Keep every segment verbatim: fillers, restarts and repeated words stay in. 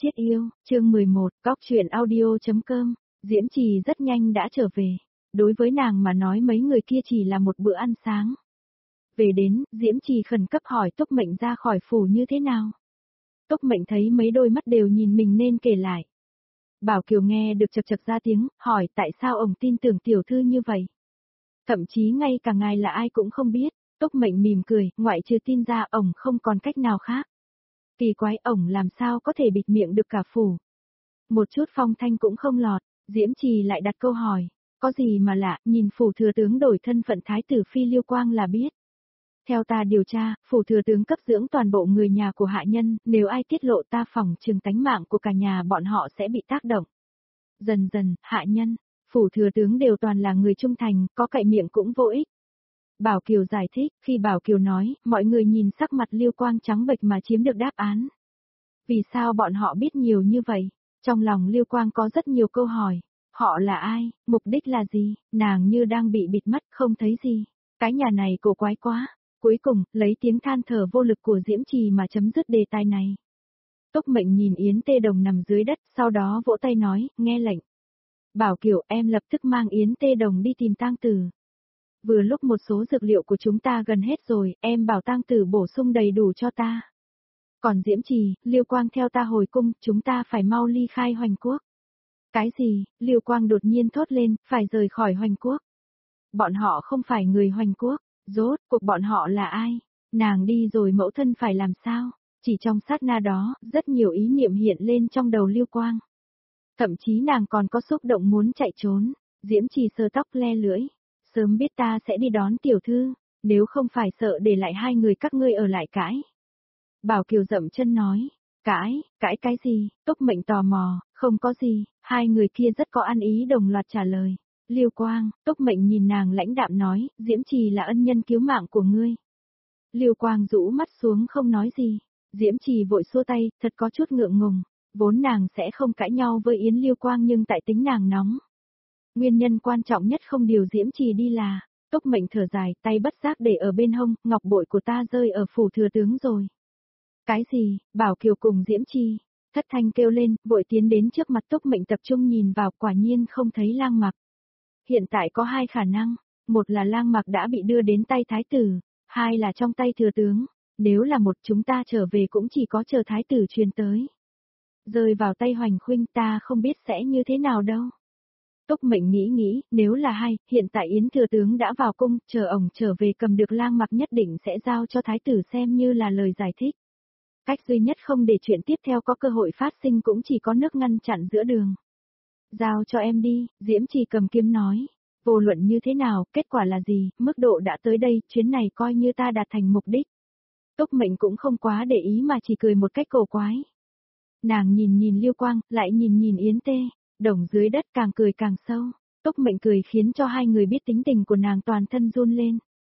Chiết yêu, chương mười một, Góc truyện audio.com, Diễm Trì rất nhanh đã trở về. Đối với nàng mà nói mấy người kia chỉ là một bữa ăn sáng. Về đến, Diễm Trì khẩn cấp hỏi Túc Mệnh ra khỏi phủ như thế nào. Túc Mệnh thấy mấy đôi mắt đều nhìn mình nên kể lại. Bảo Kiều nghe được chật chật ra tiếng, hỏi tại sao ông tin tưởng tiểu thư như vậy. Thậm chí ngay cả ngài là ai cũng không biết, Túc Mệnh mỉm cười, ngoại trừ tin ra ổng không còn cách nào khác. Kỳ quái ổng làm sao có thể bịt miệng được cả phủ. Một chút phong thanh cũng không lọt, Diễm Trì lại đặt câu hỏi, có gì mà lạ, nhìn phủ thừa tướng đổi thân phận thái tử phi Liêu Quang là biết. Theo ta điều tra, phủ thừa tướng cấp dưỡng toàn bộ người nhà của hạ nhân, nếu ai tiết lộ ta phỏng chừng tánh mạng của cả nhà bọn họ sẽ bị tác động. Dần dần, hạ nhân, phủ thừa tướng đều toàn là người trung thành, có cậy miệng cũng vô ích. Bảo Kiều giải thích, khi Bảo Kiều nói, mọi người nhìn sắc mặt Liêu Quang trắng bệch mà chiếm được đáp án. Vì sao bọn họ biết nhiều như vậy? Trong lòng Liêu Quang có rất nhiều câu hỏi. Họ là ai? Mục đích là gì? Nàng như đang bị bịt mắt không thấy gì. Cái nhà này cổ quái quá. Cuối cùng, lấy tiếng than thở vô lực của Diễm Trì mà chấm dứt đề tài này. Túc Mệnh nhìn Yến Tê Đồng nằm dưới đất, sau đó vỗ tay nói, nghe lệnh. Bảo Kiều, em lập tức mang Yến Tê Đồng đi tìm tang tử. Vừa lúc một số dược liệu của chúng ta gần hết rồi, em bảo tang tử bổ sung đầy đủ cho ta. Còn Diễm Trì, Liêu Quang theo ta hồi cung, chúng ta phải mau ly khai Hoành Quốc. Cái gì? Liêu Quang đột nhiên thốt lên, phải rời khỏi Hoành Quốc. Bọn họ không phải người Hoành Quốc, rốt cuộc bọn họ là ai? Nàng đi rồi mẫu thân phải làm sao? Chỉ trong sát na đó, rất nhiều ý niệm hiện lên trong đầu Liêu Quang. Thậm chí nàng còn có xúc động muốn chạy trốn. Diễm Trì sờ tóc le lưỡi. Sớm biết ta sẽ đi đón tiểu thư, nếu không phải sợ để lại hai người các ngươi ở lại cãi. Bảo Kiều dậm chân nói, cãi, cãi cái gì? Túc Mệnh tò mò, không có gì, hai người kia rất có ăn ý đồng loạt trả lời. Liêu Quang, Túc Mệnh nhìn nàng lãnh đạm nói, Diễm Trì là ân nhân cứu mạng của ngươi. Liêu Quang rũ mắt xuống không nói gì, Diễm Trì vội xua tay, thật có chút ngượng ngùng, vốn nàng sẽ không cãi nhau với Yến Liêu Quang nhưng tại tính nàng nóng. Nguyên nhân quan trọng nhất không điều Diễm Trì đi là, Túc Mệnh thở dài, tay bất giác để ở bên hông, ngọc bội của ta rơi ở phủ thừa tướng rồi. Cái gì? Bảo Kiều cùng Diễm Trì, thất thanh kêu lên, vội tiến đến trước mặt Túc Mệnh tập trung nhìn vào, quả nhiên không thấy Lang Mặc. Hiện tại có hai khả năng, một là Lang Mặc đã bị đưa đến tay thái tử, hai là trong tay thừa tướng, nếu là một chúng ta trở về cũng chỉ có chờ thái tử truyền tới. Rơi vào tay Hoành Khuynh ta không biết sẽ như thế nào đâu. Túc Mệnh nghĩ nghĩ, nếu là hai, hiện tại Yến thừa tướng đã vào cung, chờ ổng trở về cầm được Lang Mặc nhất định sẽ giao cho thái tử xem như là lời giải thích. Cách duy nhất không để chuyện tiếp theo có cơ hội phát sinh cũng chỉ có nước ngăn chặn giữa đường. Giao cho em đi, Diễm Trì cầm kiếm nói. Vô luận như thế nào, kết quả là gì, mức độ đã tới đây, chuyến này coi như ta đạt thành mục đích. Túc Mệnh cũng không quá để ý mà chỉ cười một cách cổ quái. Nàng nhìn nhìn Liêu Quang, lại nhìn nhìn Yến Tê. Đồng dưới đất càng cười càng sâu, Túc Mệnh cười khiến cho hai người biết tính tình của nàng toàn thân run lên.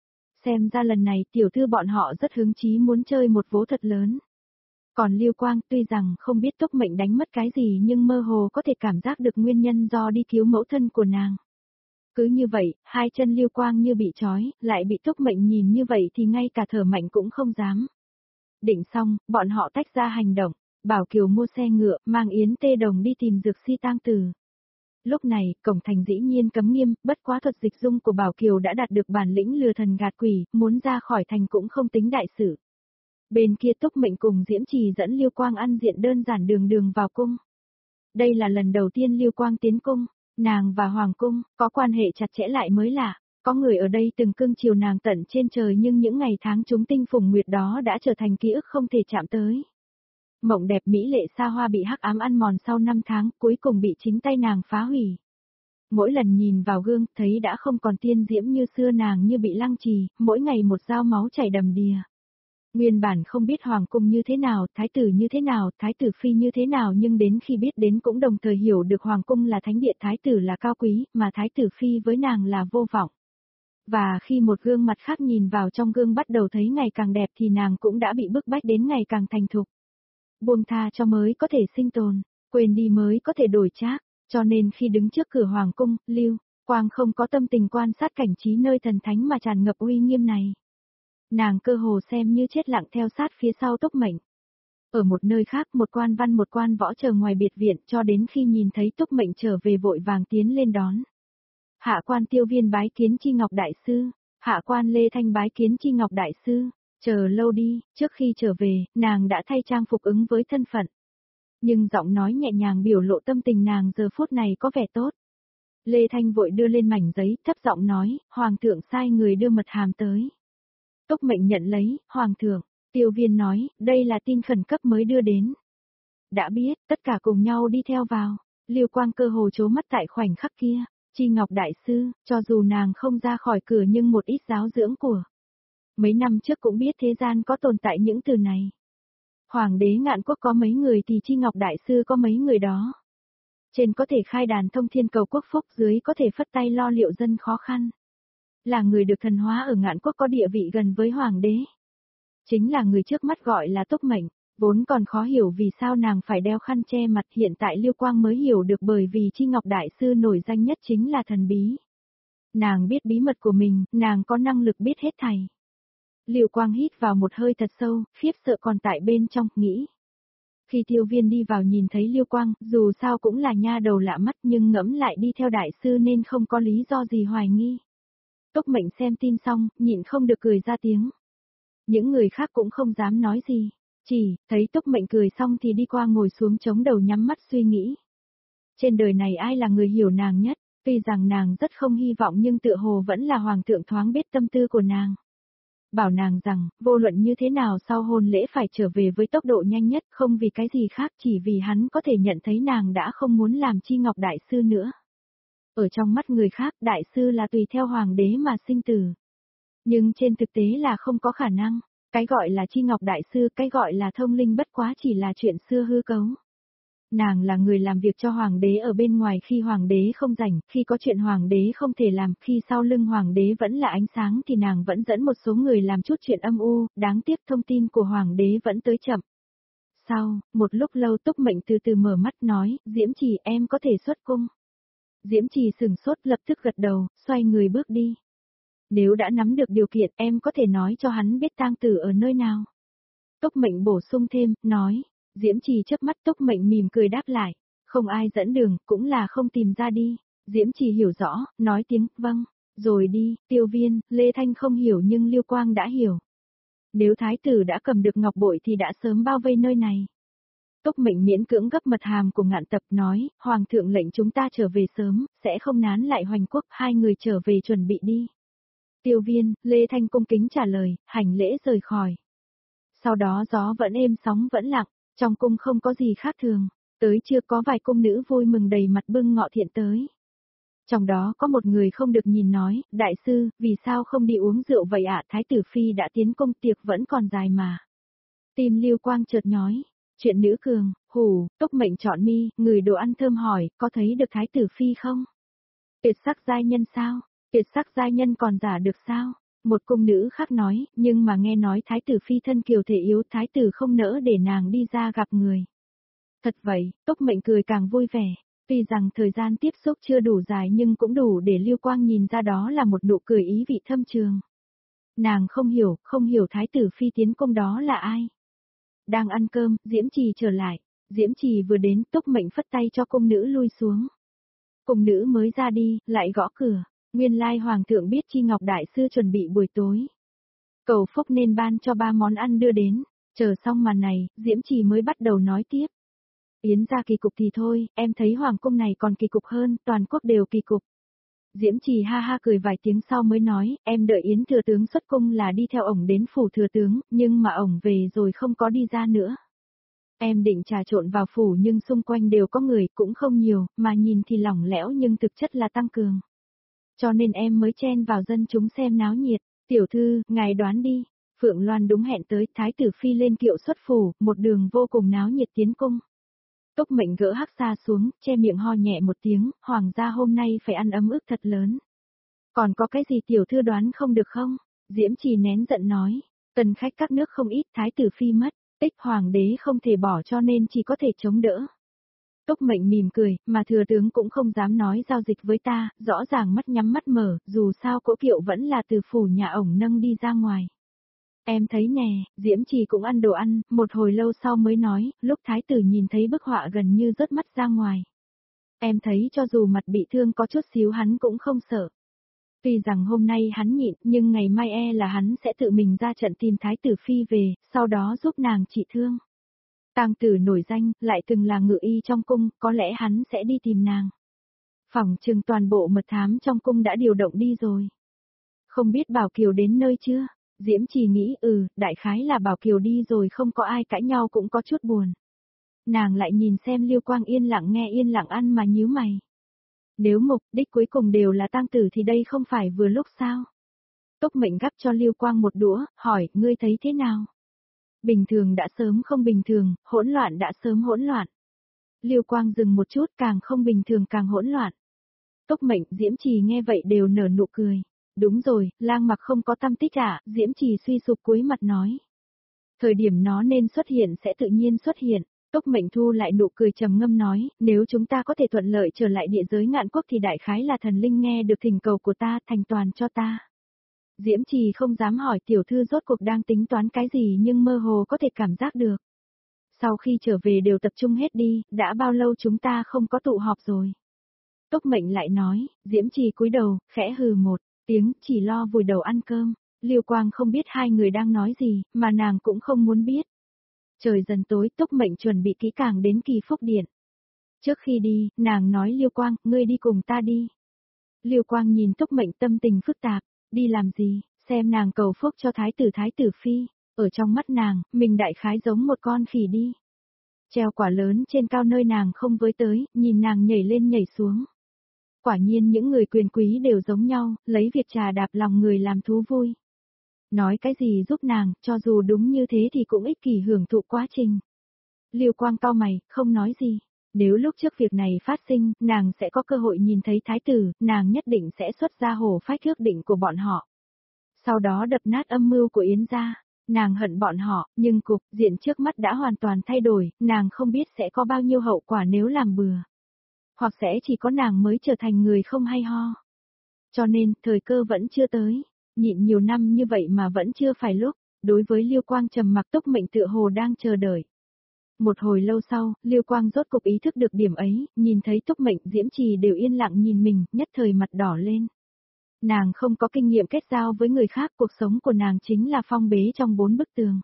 Xem ra lần này tiểu thư bọn họ rất hứng chí muốn chơi một vố thật lớn. Còn Liêu Quang tuy rằng không biết Túc Mệnh đánh mất cái gì nhưng mơ hồ có thể cảm giác được nguyên nhân do đi cứu mẫu thân của nàng. Cứ như vậy, hai chân Liêu Quang như bị trói, lại bị Túc Mệnh nhìn như vậy thì ngay cả thở mạnh cũng không dám. Định xong, bọn họ tách ra hành động. Bảo Kiều mua xe ngựa, mang Yến Tê Đồng đi tìm Dược Si tang tử. Lúc này, cổng thành dĩ nhiên cấm nghiêm, bất quá thuật dịch dung của Bảo Kiều đã đạt được bản lĩnh lừa thần gạt quỷ, muốn ra khỏi thành cũng không tính đại sự. Bên kia Túc Mệnh cùng Diễm Trì dẫn Liêu Quang ăn diện đơn giản đường đường vào cung. Đây là lần đầu tiên Liêu Quang tiến cung, nàng và Hoàng cung, có quan hệ chặt chẽ lại mới lạ. Có người ở đây từng cưng chiều nàng tận trên trời nhưng những ngày tháng chúng tinh phùng nguyệt đó đã trở thành ký ức không thể chạm tới. Mộng đẹp mỹ lệ xa hoa bị hắc ám ăn mòn sau năm tháng, cuối cùng bị chính tay nàng phá hủy. Mỗi lần nhìn vào gương, thấy đã không còn tiên diễm như xưa, nàng như bị lăng trì, mỗi ngày một dao máu chảy đầm đìa. Nguyên bản không biết hoàng cung như thế nào, thái tử như thế nào, thái tử phi như thế nào, nhưng đến khi biết đến cũng đồng thời hiểu được hoàng cung là thánh địa, thái tử là cao quý, mà thái tử phi với nàng là vô vọng. Và khi một gương mặt khác nhìn vào trong gương bắt đầu thấy ngày càng đẹp thì nàng cũng đã bị bức bách đến ngày càng thành thục. Buông tha cho mới có thể sinh tồn, quên đi mới có thể đổi trác, cho nên khi đứng trước cửa hoàng cung, Liêu Quang không có tâm tình quan sát cảnh trí nơi thần thánh mà tràn ngập uy nghiêm này. Nàng cơ hồ xem như chết lặng theo sát phía sau Túc Mệnh. Ở một nơi khác một quan văn một quan võ chờ ngoài biệt viện cho đến khi nhìn thấy Túc Mệnh trở về vội vàng tiến lên đón. Hạ quan Tiêu Viên bái kiến Chi Ngọc Đại Sư, hạ quan Lê Thanh bái kiến Chi Ngọc Đại Sư, chờ lâu đi, trước khi trở về, nàng đã thay trang phục ứng với thân phận. Nhưng giọng nói nhẹ nhàng biểu lộ tâm tình nàng giờ phút này có vẻ tốt. Lê Thanh vội đưa lên mảnh giấy, thấp giọng nói, Hoàng thượng sai người đưa mật hàm tới. Túc Mệnh nhận lấy, Hoàng thượng, Tiêu Viên nói, đây là tin khẩn cấp mới đưa đến. Đã biết, tất cả cùng nhau đi theo vào, Lưu Quang cơ hồ trố mắt tại khoảnh khắc kia, Chi Ngọc Đại Sư, cho dù nàng không ra khỏi cửa nhưng một ít giáo dưỡng của. Mấy năm trước cũng biết thế gian có tồn tại những từ này. Hoàng đế Ngạn Quốc có mấy người thì Chi Ngọc Đại Sư có mấy người đó. Trên có thể khai đàn thông thiên cầu quốc phúc, dưới có thể phất tay lo liệu dân khó khăn. Là người được thần hóa ở Ngạn Quốc có địa vị gần với Hoàng đế. Chính là người trước mắt gọi là Túc Mệnh, vốn còn khó hiểu vì sao nàng phải đeo khăn che mặt, hiện tại Lưu Quang mới hiểu được bởi vì Chi Ngọc Đại Sư nổi danh nhất chính là thần bí. Nàng biết bí mật của mình, nàng có năng lực biết hết thảy. Lưu Quang hít vào một hơi thật sâu, khiếp sợ còn tại bên trong, nghĩ. Khi Tiêu Viên đi vào nhìn thấy Lưu Quang, dù sao cũng là nha đầu lạ mắt nhưng ngẫm lại đi theo đại sư nên không có lý do gì hoài nghi. Túc Mệnh xem tin xong, nhịn không được cười ra tiếng. Những người khác cũng không dám nói gì, chỉ thấy Túc Mệnh cười xong thì đi qua ngồi xuống chống đầu nhắm mắt suy nghĩ. Trên đời này ai là người hiểu nàng nhất, tuy rằng nàng rất không hy vọng nhưng tựa hồ vẫn là Hoàng thượng thoáng biết tâm tư của nàng. Bảo nàng rằng, vô luận như thế nào sau hôn lễ phải trở về với tốc độ nhanh nhất, không vì cái gì khác, chỉ vì hắn có thể nhận thấy nàng đã không muốn làm Chi Ngọc Đại Sư nữa. Ở trong mắt người khác, Đại Sư là tùy theo Hoàng đế mà sinh tử. Nhưng trên thực tế là không có khả năng, cái gọi là Chi Ngọc Đại Sư, cái gọi là thông linh bất quá chỉ là chuyện xưa hư cấu. Nàng là người làm việc cho Hoàng đế ở bên ngoài khi Hoàng đế không rảnh, khi có chuyện Hoàng đế không thể làm, khi sau lưng Hoàng đế vẫn là ánh sáng thì nàng vẫn dẫn một số người làm chút chuyện âm u, đáng tiếc thông tin của Hoàng đế vẫn tới chậm. Sau, một lúc lâu Túc Mệnh từ từ mở mắt nói, Diễm Trì em có thể xuất cung. Diễm Trì sừng sốt lập tức gật đầu, xoay người bước đi. Nếu đã nắm được điều kiện em có thể nói cho hắn biết tang tử ở nơi nào. Túc Mệnh bổ sung thêm, nói. Diễm Trì chớp mắt, Túc Mệnh mỉm cười đáp lại, không ai dẫn đường, cũng là không tìm ra đi. Diễm Trì hiểu rõ, nói tiếng, vâng, rồi đi. Tiêu Viên, Lê Thanh không hiểu nhưng Lưu Quang đã hiểu. Nếu thái tử đã cầm được ngọc bội thì đã sớm bao vây nơi này. Túc Mệnh miễn cưỡng gấp mật hàm của Ngạn Tập nói, Hoàng thượng lệnh chúng ta trở về sớm, sẽ không nán lại Hoành Quốc, hai người trở về chuẩn bị đi. Tiêu Viên, Lê Thanh cung kính trả lời, hành lễ rời khỏi. Sau đó gió vẫn êm sóng vẫn lặng. Trong cung không có gì khác thường, tới chưa có vài cung nữ vui mừng đầy mặt bưng ngọ thiện tới. Trong đó có một người không được nhìn nói, đại sư, vì sao không đi uống rượu vậy ạ? Thái tử phi đã tiến cung, tiệc vẫn còn dài mà. Tim Lưu Quang chợt nhói, chuyện nữ cường, hủ, Túc Mệnh chọn mi, người đồ ăn thơm hỏi, có thấy được thái tử phi không? Tuyệt sắc giai nhân sao? Tuyệt sắc giai nhân còn giả được sao? Một cung nữ khác nói, nhưng mà nghe nói thái tử phi thân kiều thể yếu, thái tử không nỡ để nàng đi ra gặp người. Thật vậy, Túc Mệnh cười càng vui vẻ, tuy rằng thời gian tiếp xúc chưa đủ dài nhưng cũng đủ để Lưu Quang nhìn ra đó là một nụ cười ý vị thâm trường. Nàng không hiểu, không hiểu thái tử phi tiến cung đó là ai. Đang ăn cơm, Diễm Trì trở lại, Diễm Trì vừa đến, Túc Mệnh phất tay cho cung nữ lui xuống. Cung nữ mới ra đi, lại gõ cửa. Nguyên lai Hoàng thượng biết Chi Ngọc Đại Sư chuẩn bị buổi tối. Cầu phúc nên ban cho ba món ăn đưa đến, chờ xong màn này, Diễm Trì mới bắt đầu nói tiếp. Yến ra kỳ cục thì thôi, em thấy Hoàng cung này còn kỳ cục hơn, toàn quốc đều kỳ cục. Diễm Trì ha ha cười vài tiếng sau mới nói, em đợi Yến thừa tướng xuất cung là đi theo ổng đến phủ thừa tướng, nhưng mà ổng về rồi không có đi ra nữa. Em định trà trộn vào phủ nhưng xung quanh đều có người, cũng không nhiều, mà nhìn thì lỏng lẽo nhưng thực chất là tăng cường. Cho nên em mới chen vào dân chúng xem náo nhiệt. Tiểu thư, ngài đoán đi. Phượng Loan đúng hẹn tới, thái tử phi lên kiệu xuất phủ, một đường vô cùng náo nhiệt tiến cung. Túc Mệnh gỡ hắc xa xuống, che miệng ho nhẹ một tiếng, hoàng gia hôm nay phải ăn ấm ức thật lớn. Còn có cái gì tiểu thư đoán không được không? Diễm Trì nén giận nói, tần khách các nước không ít, thái tử phi mất, tích hoàng đế không thể bỏ cho nên chỉ có thể chống đỡ. Túc Mệnh mỉm cười, mà thừa tướng cũng không dám nói giao dịch với ta, rõ ràng mắt nhắm mắt mở, dù sao cỗ kiệu vẫn là từ phủ nhà ổng nâng đi ra ngoài. Em thấy nè, Diễm Trì cũng ăn đồ ăn, một hồi lâu sau mới nói, lúc thái tử nhìn thấy bức họa gần như rớt mắt ra ngoài. Em thấy cho dù mặt bị thương có chút xíu hắn cũng không sợ. Tuy rằng hôm nay hắn nhịn, nhưng ngày mai e là hắn sẽ tự mình ra trận tìm thái tử phi về, sau đó giúp nàng trị thương. Tang tử nổi danh, lại từng là ngự y trong cung, có lẽ hắn sẽ đi tìm nàng. Phỏng chừng toàn bộ mật thám trong cung đã điều động đi rồi. Không biết Bảo Kiều đến nơi chưa? Diễm Trì nghĩ ừ, đại khái là Bảo Kiều đi rồi không có ai cãi nhau cũng có chút buồn. Nàng lại nhìn xem Lưu Quang yên lặng nghe yên lặng ăn mà nhíu mày. Nếu mục đích cuối cùng đều là tang tử thì đây không phải vừa lúc sao? Túc Mệnh gắp cho Lưu Quang một đũa, hỏi, ngươi thấy thế nào? Bình thường đã sớm không bình thường, hỗn loạn đã sớm hỗn loạn. Lưu Quang dừng một chút, càng không bình thường càng hỗn loạn. Túc Mệnh, Diễm Trì nghe vậy đều nở nụ cười. Đúng rồi, lang mặc không có tâm tích à, Diễm Trì suy sụp cúi mặt nói. Thời điểm nó nên xuất hiện sẽ tự nhiên xuất hiện. Túc Mệnh thu lại nụ cười trầm ngâm nói, nếu chúng ta có thể thuận lợi trở lại địa giới ngạn quốc thì đại khái là thần linh nghe được thỉnh cầu của ta, thành toàn cho ta. Diễm Trì không dám hỏi tiểu thư rốt cuộc đang tính toán cái gì nhưng mơ hồ có thể cảm giác được. Sau khi trở về đều tập trung hết đi, đã bao lâu chúng ta không có tụ họp rồi. Túc Mệnh lại nói, Diễm Trì cúi đầu, khẽ hừ một tiếng, chỉ lo vùi đầu ăn cơm. Lưu Quang không biết hai người đang nói gì, mà nàng cũng không muốn biết. Trời dần tối, Túc Mệnh chuẩn bị kỹ càng đến Kỳ Phúc Điện. Trước khi đi, nàng nói Lưu Quang, ngươi đi cùng ta đi. Lưu Quang nhìn Túc Mệnh tâm tình phức tạp, đi làm gì, xem nàng cầu phúc cho thái tử thái tử phi, ở trong mắt nàng, mình đại khái giống một con khỉ đi. Treo quả lớn trên cao nơi nàng không với tới, nhìn nàng nhảy lên nhảy xuống. Quả nhiên những người quyền quý đều giống nhau, lấy việc trà đạp lòng người làm thú vui. Nói cái gì giúp nàng, cho dù đúng như thế thì cũng ích kỷ hưởng thụ quá trình. Lưu Quang cau mày, không nói gì. Nếu lúc trước việc này phát sinh, nàng sẽ có cơ hội nhìn thấy thái tử, nàng nhất định sẽ xuất ra hổ phách ước định của bọn họ. Sau đó đập nát âm mưu của Yến gia. Nàng hận bọn họ, nhưng cục diện trước mắt đã hoàn toàn thay đổi, nàng không biết sẽ có bao nhiêu hậu quả nếu làm bừa. Hoặc sẽ chỉ có nàng mới trở thành người không hay ho. Cho nên, thời cơ vẫn chưa tới. Nhịn nhiều năm như vậy mà vẫn chưa phải lúc. Đối với Lưu Quang trầm mặc Túc Mệnh tựa hồ đang chờ đợi. Một hồi lâu sau, Lưu Quang rốt cục ý thức được điểm ấy, nhìn thấy Túc Mệnh Diễm Trì đều yên lặng nhìn mình, nhất thời mặt đỏ lên. Nàng không có kinh nghiệm kết giao với người khác, cuộc sống của nàng chính là phong bế trong bốn bức tường.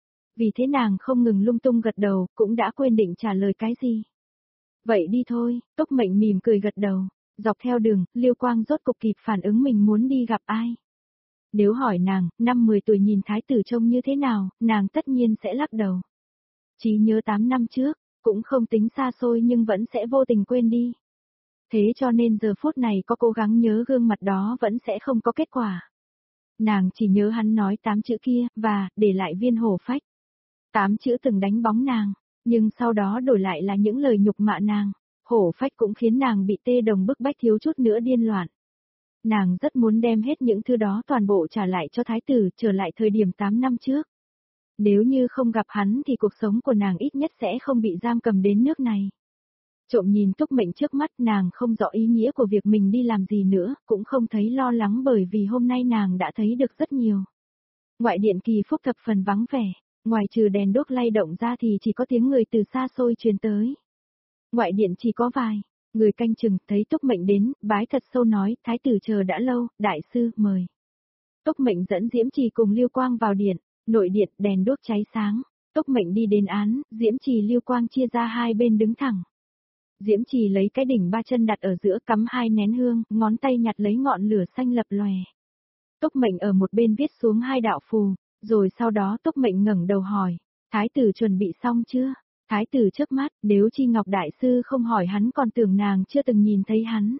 Vì thế nàng không ngừng lung tung gật đầu, cũng đã quên định trả lời cái gì. Vậy đi thôi, Túc Mệnh mỉm cười gật đầu. Dọc theo đường, Lưu Quang rốt cục kịp phản ứng mình muốn đi gặp ai. Nếu hỏi nàng, năm mười tuổi nhìn thái tử trông như thế nào, nàng tất nhiên sẽ lắc đầu. Chỉ nhớ tám năm trước, cũng không tính xa xôi nhưng vẫn sẽ vô tình quên đi. Thế cho nên giờ phút này có cố gắng nhớ gương mặt đó vẫn sẽ không có kết quả. Nàng chỉ nhớ hắn nói tám chữ kia, và, để lại viên hổ phách. Tám chữ từng đánh bóng nàng, nhưng sau đó đổi lại là những lời nhục mạ nàng. Hổ phách cũng khiến nàng bị tê đồng bức bách thiếu chút nữa điên loạn. Nàng rất muốn đem hết những thứ đó toàn bộ trả lại cho thái tử, trở lại thời điểm tám năm trước. Nếu như không gặp hắn thì cuộc sống của nàng ít nhất sẽ không bị giam cầm đến nước này. Trộm nhìn Túc Mệnh trước mắt, nàng không rõ ý nghĩa của việc mình đi làm gì nữa, cũng không thấy lo lắng bởi vì hôm nay nàng đã thấy được rất nhiều. Ngoại điện Kỳ Phúc thập phần vắng vẻ, ngoài trừ đèn đuốc lay động ra thì chỉ có tiếng người từ xa xôi truyền tới. Ngoại điện chỉ có vài người canh chừng, thấy Túc Mệnh đến, bái thật sâu nói, thái tử chờ đã lâu, đại sư, mời. Túc Mệnh dẫn Diễm Trì cùng Lưu Quang vào điện, nội điện đèn đuốc cháy sáng. Túc Mệnh đi đến án, Diễm Trì Lưu Quang chia ra hai bên đứng thẳng. Diễm Trì lấy cái đỉnh ba chân đặt ở giữa cắm hai nén hương, ngón tay nhặt lấy ngọn lửa xanh lập lòe. Túc Mệnh ở một bên viết xuống hai đạo phù, rồi sau đó Túc Mệnh ngẩng đầu hỏi, thái tử chuẩn bị xong chưa? Thái tử trước mắt, nếu Chi Ngọc Đại Sư không hỏi hắn còn tưởng nàng chưa từng nhìn thấy hắn.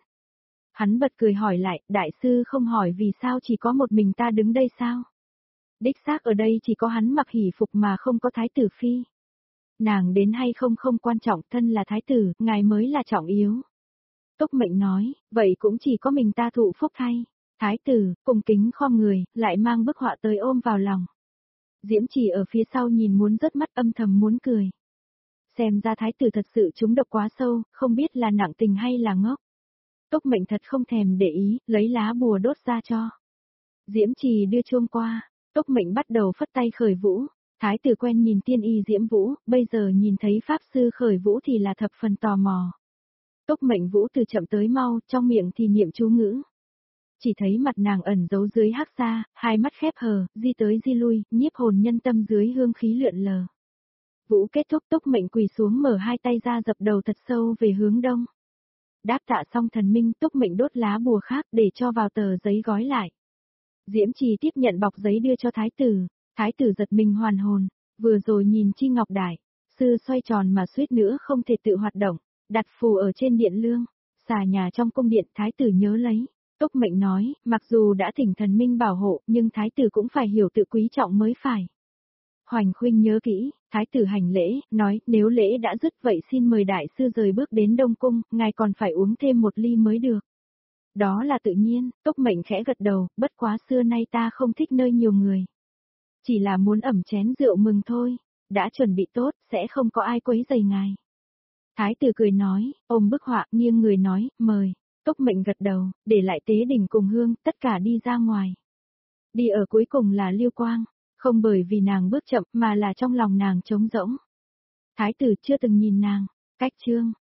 Hắn bật cười hỏi lại, Đại Sư không hỏi vì sao chỉ có một mình ta đứng đây sao? Đích xác ở đây chỉ có hắn mặc hỷ phục mà không có thái tử phi. Nàng đến hay không không quan trọng, thân là thái tử, ngài mới là trọng yếu. Túc Mệnh nói, vậy cũng chỉ có mình ta thụ phúc thay. Thái tử, cùng kính khom người, lại mang bức họa tới ôm vào lòng. Diễm Trì ở phía sau nhìn muốn rớt mắt âm thầm muốn cười. Xem ra thái tử thật sự trúng độc quá sâu, không biết là nặng tình hay là ngốc. Túc Mệnh thật không thèm để ý, lấy lá bùa đốt ra cho. Diễm Trì đưa chuông qua, Túc Mệnh bắt đầu phất tay khởi vũ, thái tử quen nhìn tiên y diễm vũ, bây giờ nhìn thấy pháp sư khởi vũ thì là thập phần tò mò. Túc Mệnh vũ từ chậm tới mau, trong miệng thì niệm chú ngữ. Chỉ thấy mặt nàng ẩn giấu dưới hắc xa, hai mắt khép hờ, di tới di lui, nhiếp hồn nhân tâm dưới hương khí lượn lờ. Vũ kết thúc, Túc Mệnh quỳ xuống mở hai tay ra dập đầu thật sâu về hướng đông. Đáp tạ xong thần minh, Túc Mệnh đốt lá bùa khác để cho vào tờ giấy gói lại. Diễm Trì tiếp nhận bọc giấy đưa cho thái tử, thái tử giật mình hoàn hồn, vừa rồi nhìn chi ngọc đài, sư xoay tròn mà suýt nữa không thể tự hoạt động, đặt phù ở trên điện lương, xà nhà trong cung điện, thái tử nhớ lấy. Túc Mệnh nói, mặc dù đã thỉnh thần minh bảo hộ, nhưng thái tử cũng phải hiểu tự quý trọng mới phải. Hoành Khuynh nhớ kỹ, thái tử hành lễ, nói, nếu lễ đã dứt vậy xin mời đại sư rời bước đến Đông Cung, ngài còn phải uống thêm một ly mới được. Đó là tự nhiên, Túc Mệnh khẽ gật đầu, bất quá xưa nay ta không thích nơi nhiều người. Chỉ là muốn ẩm chén rượu mừng thôi, đã chuẩn bị tốt, sẽ không có ai quấy rầy ngài. Thái tử cười nói, ôm bức họa, nghiêng người nói, mời. Túc Mệnh gật đầu, để lại tế đỉnh cùng hương, tất cả đi ra ngoài. Đi ở cuối cùng là Liêu Quang, không bởi vì nàng bước chậm mà là trong lòng nàng trống rỗng. Thái tử chưa từng nhìn nàng, cách chương.